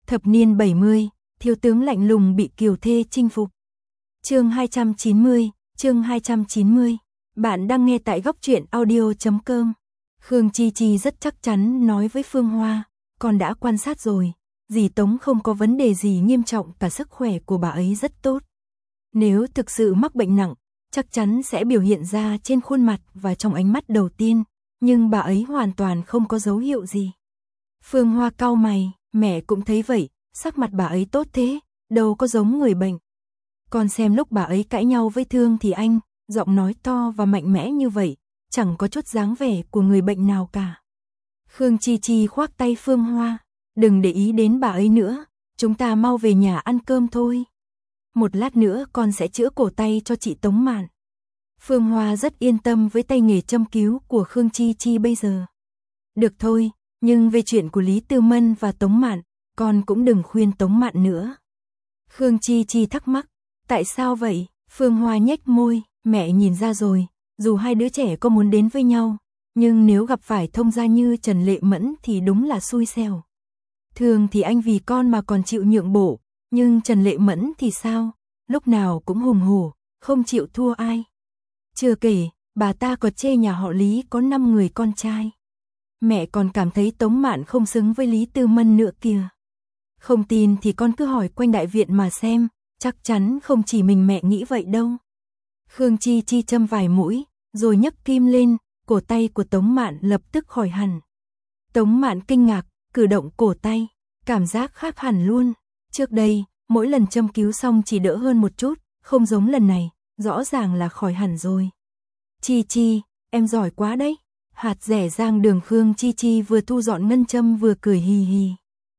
Thập niên 70, thiếu tướng lạnh lùng bị kiều thê chinh phục. Chương 290. Bạn đang nghe tại góc truyện audio.com. Khương Chi Chi rất chắc chắn nói với Phương Hoa, con đã quan sát rồi, dì Tống không có vấn đề gì nghiêm trọng, cả sức khỏe của bà ấy rất tốt. Nếu thực sự mắc bệnh nặng, chắc chắn sẽ biểu hiện ra trên khuôn mặt và trong ánh mắt đầu tiên, nhưng bà ấy hoàn toàn không có dấu hiệu gì. Phương Hoa cau mày, mẹ cũng thấy vậy, sắc mặt bà ấy tốt thế, đâu có giống người bệnh. Con xem lúc bà ấy cãi nhau với Thương thì anh, giọng nói to và mạnh mẽ như vậy, chẳng có chút dáng vẻ của người bệnh nào cả. Khương Chi Chi khoác tay Phương Hoa, đừng để ý đến bà ấy nữa, chúng ta mau về nhà ăn cơm thôi. Một lát nữa con sẽ chữa cổ tay cho chị Tống Mạn. Phương Hoa rất yên tâm với tay nghề châm cứu của Khương Chi Chi bây giờ. Được thôi, nhưng về chuyện của Lý Tư Mân và Tống Mạn, con cũng đừng khuyên Tống Mạn nữa. Khương Chi Chi thắc mắc, tại sao vậy? Phương Hoa nhếch môi, mẹ nhìn ra rồi, dù hai đứa trẻ có muốn đến với nhau, nhưng nếu gặp phải thông gia như Trần Lệ Mẫn thì đúng là xui xẻo. Thường thì anh vì con mà còn chịu nhượng bộ, nhưng Trần Lệ Mẫn thì sao? Lúc nào cũng hùng hổ, không chịu thua ai. Chưa kể, bà ta còn chê nhà họ Lý có 5 người con trai. Mẹ còn cảm thấy Tống Mạn không xứng với Lý Tư Mân nữa kìa. Không tin thì con cứ hỏi quanh đại viện mà xem, chắc chắn không chỉ mình mẹ nghĩ vậy đâu. Khương Chi Chi châm vài mũi, rồi nhấc kim lên, cổ tay của Tống Mạn lập tức khỏi hẳn. Tống Mạn kinh ngạc, cử động cổ tay, cảm giác khác hẳn luôn. Trước đây, mỗi lần châm cứu xong chỉ đỡ hơn một chút, không giống lần này, rõ ràng là khỏi hẳn rồi. Chi Chi, em giỏi quá đấy. Hạt rẻ rang đường. Khương Chi Chi vừa thu dọn ngân châm vừa cười hì hì.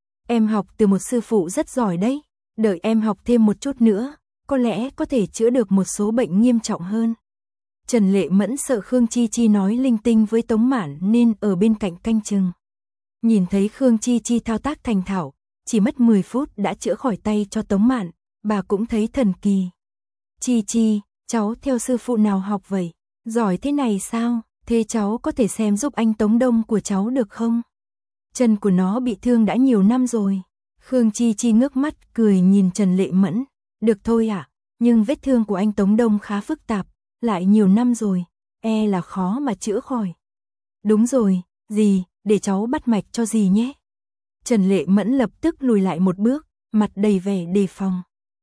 Em học từ một sư phụ rất giỏi đấy, đợi em học thêm một chút nữa, có lẽ có thể chữa được một số bệnh nghiêm trọng hơn. Trần Lệ Mẫn sợ Khương Chi Chi nói linh tinh với Tống Mạn nên ở bên cạnh canh chừng. Nhìn thấy Khương Chi Chi thao tác thành thạo, chỉ mất 10 phút đã chữa khỏi tay cho Tống Mạn, bà cũng thấy thần kỳ. Chi Chi, cháu theo sư phụ nào học vậy? Giỏi thế này sao? Thế cháu có thể xem giúp anh Tống Đông của cháu được không? Chân của nó bị thương đã nhiều năm rồi. Khương Chi Chi ngước mắt cười nhìn Trần Lệ Mẫn. Được thôi ạ, nhưng vết thương của anh Tống Đông khá phức tạp, lại nhiều năm rồi, là khó mà chữa khỏi. Đúng rồi, dì, để cháu bắt mạch cho dì nhé. Trần Lệ Mẫn lập tức lùi lại một bước, mặt đầy vẻ đề phòng.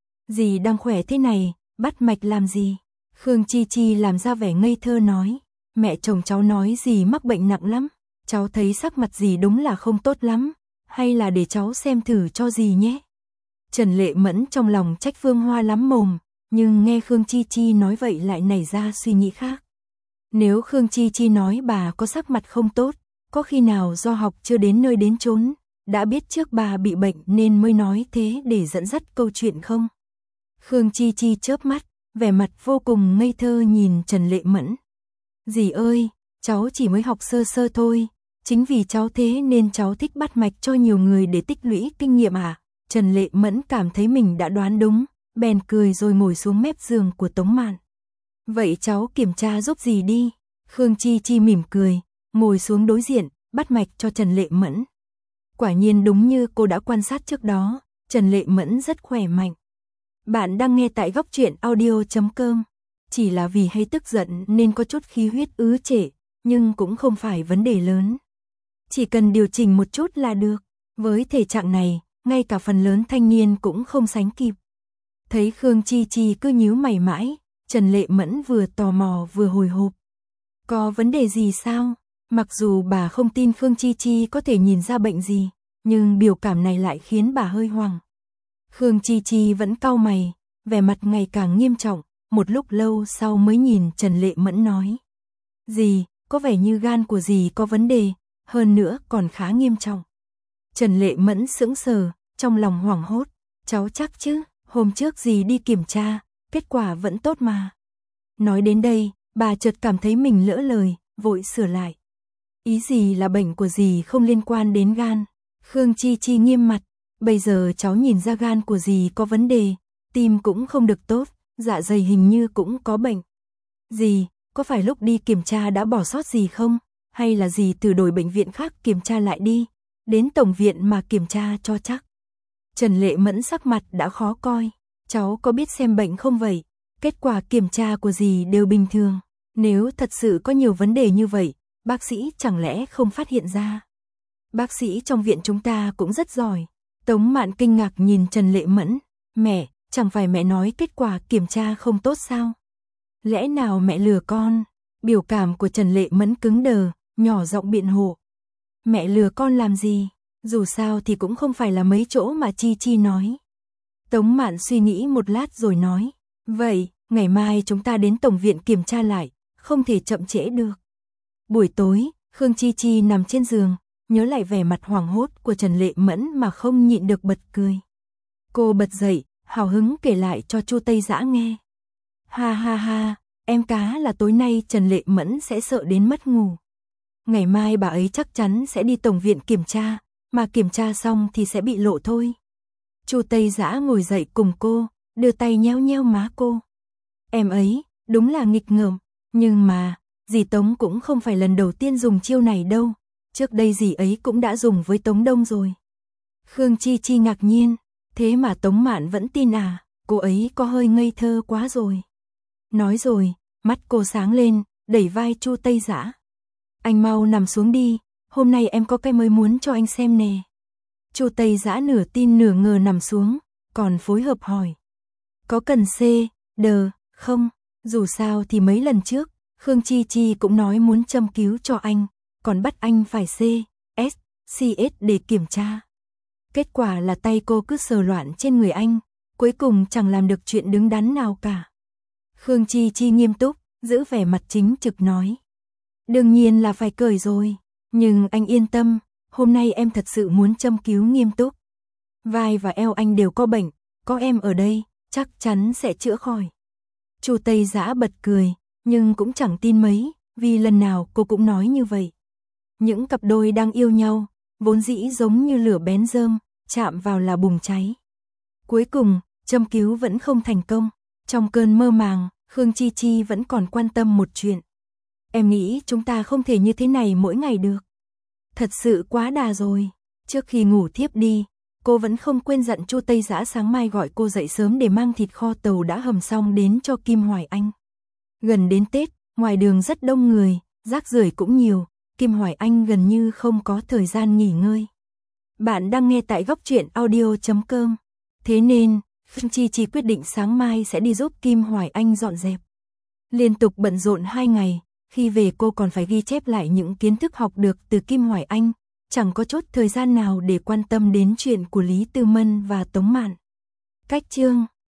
Dì đang khỏe thế này, bắt mạch làm gì? Khương Chi Chi làm ra vẻ ngây thơ nói. Mẹ chồng cháu nói dì mắc bệnh nặng lắm, cháu thấy sắc mặt dì đúng là không tốt lắm, hay là để cháu xem thử cho dì nhé. Trần Lệ Mẫn trong lòng trách Phương Hoa lắm mồm, nhưng nghe Khương Chi Chi nói vậy lại nảy ra suy nghĩ khác. Nếu Khương Chi Chi nói bà có sắc mặt không tốt, có khi nào do học chưa đến nơi đến chốn, đã biết trước bà bị bệnh nên mới nói thế để dẫn dắt câu chuyện không? Khương Chi Chi chớp mắt, vẻ mặt vô cùng ngây thơ nhìn Trần Lệ Mẫn. Dì ơi, cháu chỉ mới học sơ sơ thôi, chính vì cháu thế nên cháu thích bắt mạch cho nhiều người để tích lũy kinh nghiệm à? Trần Lệ Mẫn cảm thấy mình đã đoán đúng, bèn cười rồi ngồi xuống mép giường của Tống Mạn. Vậy cháu kiểm tra giúp dì đi. Khương Chi Chi mỉm cười, ngồi xuống đối diện, bắt mạch cho Trần Lệ Mẫn. Quả nhiên đúng như cô đã quan sát trước đó, Trần Lệ Mẫn rất khỏe mạnh. Bạn đang nghe tại góc truyện audio.com. Chỉ là vì hay tức giận nên có chút khí huyết ứ trệ, nhưng cũng không phải vấn đề lớn. Chỉ cần điều chỉnh một chút là được. Với thể trạng này, ngay cả phần lớn thanh niên cũng không sánh kịp. Thấy Khương Chi Chi cứ nhíu mày mãi, Trần Lệ Mẫn vừa tò mò vừa hồi hộp. Có vấn đề gì sao? Mặc dù bà không tin Khương Chi Chi có thể nhìn ra bệnh gì, nhưng biểu cảm này lại khiến bà hơi hoảng. Khương Chi Chi vẫn cau mày, vẻ mặt ngày càng nghiêm trọng. Một lúc lâu sau mới nhìn Trần Lệ Mẫn nói. Dì, có vẻ như gan của dì có vấn đề, hơn nữa còn khá nghiêm trọng. Trần Lệ Mẫn sững sờ, trong lòng hoảng hốt. Cháu chắc chứ, hôm trước dì đi kiểm tra, kết quả vẫn tốt mà. Nói đến đây, bà chợt cảm thấy mình lỡ lời, vội sửa lại. Ý dì là bệnh của dì không liên quan đến gan. Khương Chi Chi nghiêm mặt, bây giờ cháu nhìn ra gan của dì có vấn đề, tim cũng không được tốt. Dạ dày hình như cũng có bệnh. Dì, có phải lúc đi kiểm tra đã bỏ sót gì không? Hay là dì từ đổi bệnh viện khác kiểm tra lại đi, đến tổng viện mà kiểm tra cho chắc. Trần Lệ Mẫn sắc mặt đã khó coi. Cháu có biết xem bệnh không vậy? Kết quả kiểm tra của dì đều bình thường. Nếu thật sự có nhiều vấn đề như vậy, bác sĩ chẳng lẽ không phát hiện ra? Bác sĩ trong viện chúng ta cũng rất giỏi. Tống Mạn kinh ngạc nhìn Trần Lệ Mẫn. Mẹ, chẳng phải mẹ nói kết quả kiểm tra không tốt sao? Lẽ nào mẹ lừa con? Biểu cảm của Trần Lệ Mẫn cứng đờ, nhỏ giọng biện hộ. Mẹ lừa con làm gì? Dù sao thì cũng không phải là mấy chỗ mà Chi Chi nói. Tống Mạn suy nghĩ một lát rồi nói. Vậy, ngày mai chúng ta đến tổng viện kiểm tra lại, không thể chậm trễ được. Buổi tối, Khương Chi Chi nằm trên giường, nhớ lại vẻ mặt hoảng hốt của Trần Lệ Mẫn mà không nhịn được bật cười. Cô bật dậy, hào hứng kể lại cho Chu Tây Dã nghe. Ha ha ha, em cá là tối nay Trần Lệ Mẫn sẽ sợ đến mất ngủ. Ngày mai bà ấy chắc chắn sẽ đi tổng viện kiểm tra, mà kiểm tra xong thì sẽ bị lộ thôi. Chu Tây Dã ngồi dậy cùng cô, đưa tay nhéo nhéo má cô. Em ấy, đúng là nghịch ngợm, nhưng mà, dì Tống cũng không phải lần đầu tiên dùng chiêu này đâu, trước đây dì ấy cũng đã dùng với Tống Đông rồi. Khương Chi Chi ngạc nhiên, thế mà Tống Mạn vẫn tin à, cô ấy có hơi ngây thơ quá rồi. Nói rồi, mắt cô sáng lên, đẩy vai Chu Tây Dã. Anh mau nằm xuống đi, hôm nay em có cái mới muốn cho anh xem nè. Chu Tây Dã nửa tin nửa ngờ nằm xuống, còn phối hợp hỏi. Có cần đờ không? Dù sao thì mấy lần trước, Khương Chi Chi cũng nói muốn châm cứu cho anh, còn bắt anh phải CS để kiểm tra. Kết quả là tay cô cứ sờ loạn trên người anh, cuối cùng chẳng làm được chuyện đứng đắn nào cả. Khương Chi Chi nghiêm túc, giữ vẻ mặt chính trực nói. Đương nhiên là phải cởi rồi, nhưng anh yên tâm, hôm nay em thật sự muốn châm cứu nghiêm túc. Vai và eo anh đều có bệnh, có em ở đây, chắc chắn sẽ chữa khỏi. Chu Tây Dã bật cười, nhưng cũng chẳng tin mấy, vì lần nào cô cũng nói như vậy. Những cặp đôi đang yêu nhau, vốn dĩ giống như lửa bén rơm, chạm vào là bùng cháy. Cuối cùng, châm cứu vẫn không thành công. Trong cơn mơ màng, Khương Chi Chi vẫn còn quan tâm một chuyện. Em nghĩ chúng ta không thể như thế này mỗi ngày được. Thật sự quá đà rồi. Trước khi ngủ thiếp đi, cô vẫn không quên dặn Chu Tây Dã sáng mai gọi cô dậy sớm để mang thịt kho tàu đã hầm xong đến cho Kim Hoài Anh. Gần đến Tết, ngoài đường rất đông người, rác rưởi cũng nhiều, Kim Hoài Anh gần như không có thời gian nghỉ ngơi. Bạn đang nghe tại góc truyện audio.com. Thế nên, Khương Chi Chi quyết định sáng mai sẽ đi giúp Kim Hoài Anh dọn dẹp. Liên tục bận rộn 2 ngày, khi về cô còn phải ghi chép lại những kiến thức học được từ Kim Hoài Anh, chẳng có chút thời gian nào để quan tâm đến chuyện của Lý Tư Mân và Tống Mạn. Cách chương